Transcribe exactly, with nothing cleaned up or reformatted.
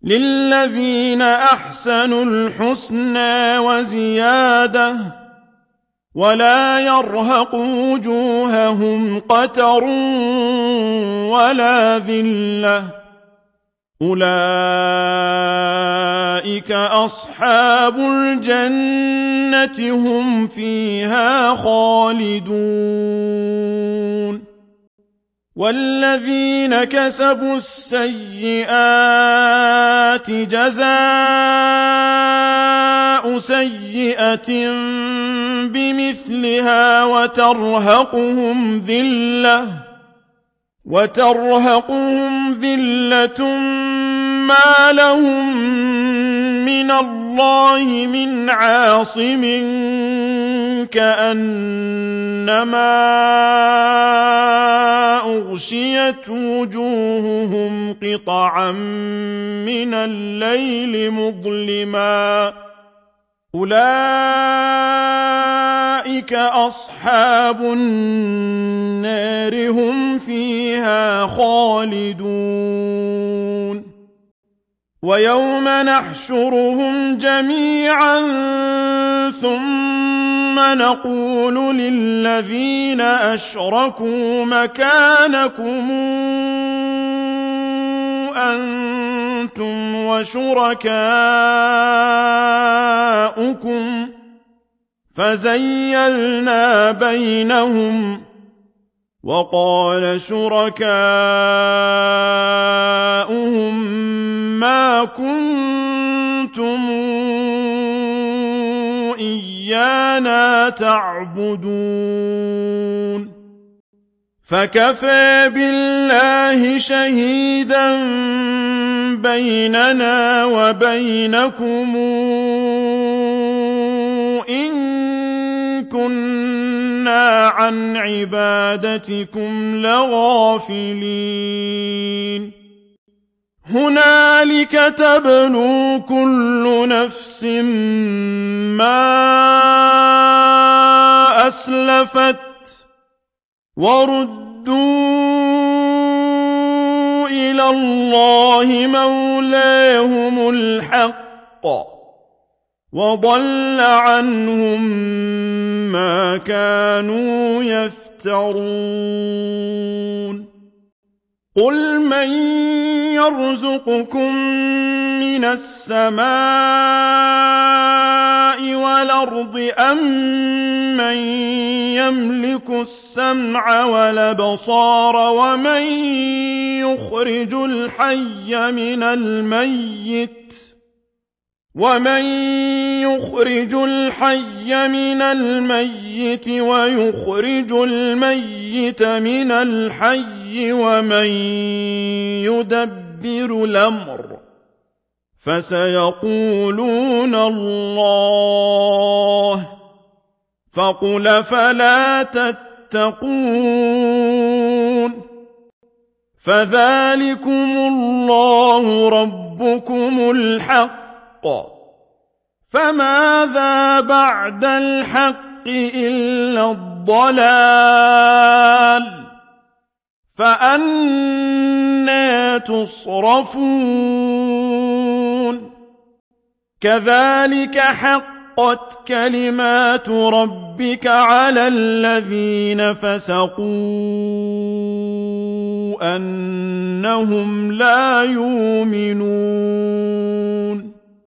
للذين أحسنوا الحسنى وزيادة ولا يرهق وجوههم قتر ولا ذلة أولئك أصحاب الجنة هم فيها خالدون والذين كسبوا السيئات جزاء سيئة بمثلها وترهقهم ذلة وترهقهم ذلة ما لهم من الله من عاصم كأنما أغشيت وجوههم قطعا من الليل مظلما أولئك أصحاب النار هم فيها خالدون ويوم نحشرهم جميعا ثم نقول للذين أشركوا مكانكم أنتم وشركاؤكم فزيلنا بينهم وقال شركاؤهم ما كنتم إيانا تعبدون فكفى بالله شهيدا بيننا وبينكم إن كنا عن عبادتكم لغافلين هنالك تبلو كل نفس ما أسلفت وردوا إلى الله مولاهم الحق وضل عنهم ما كانوا يفترون قل من يرزقكم من السماء والأرض أم من يملك السمع والأبصار ومن يخرج الحي من الميت ومن يخرج الحي من الميت ويخرج الميت من الحي ومن يدبر الأمر فسيقولون الله فقل فلا تتقون فذلكم الله ربكم الحق فماذا بعد الحق إلا الضلال فأنى تصرفون كذلك حقت كلمات ربك على الذين فسقوا. أنهم لا يؤمنون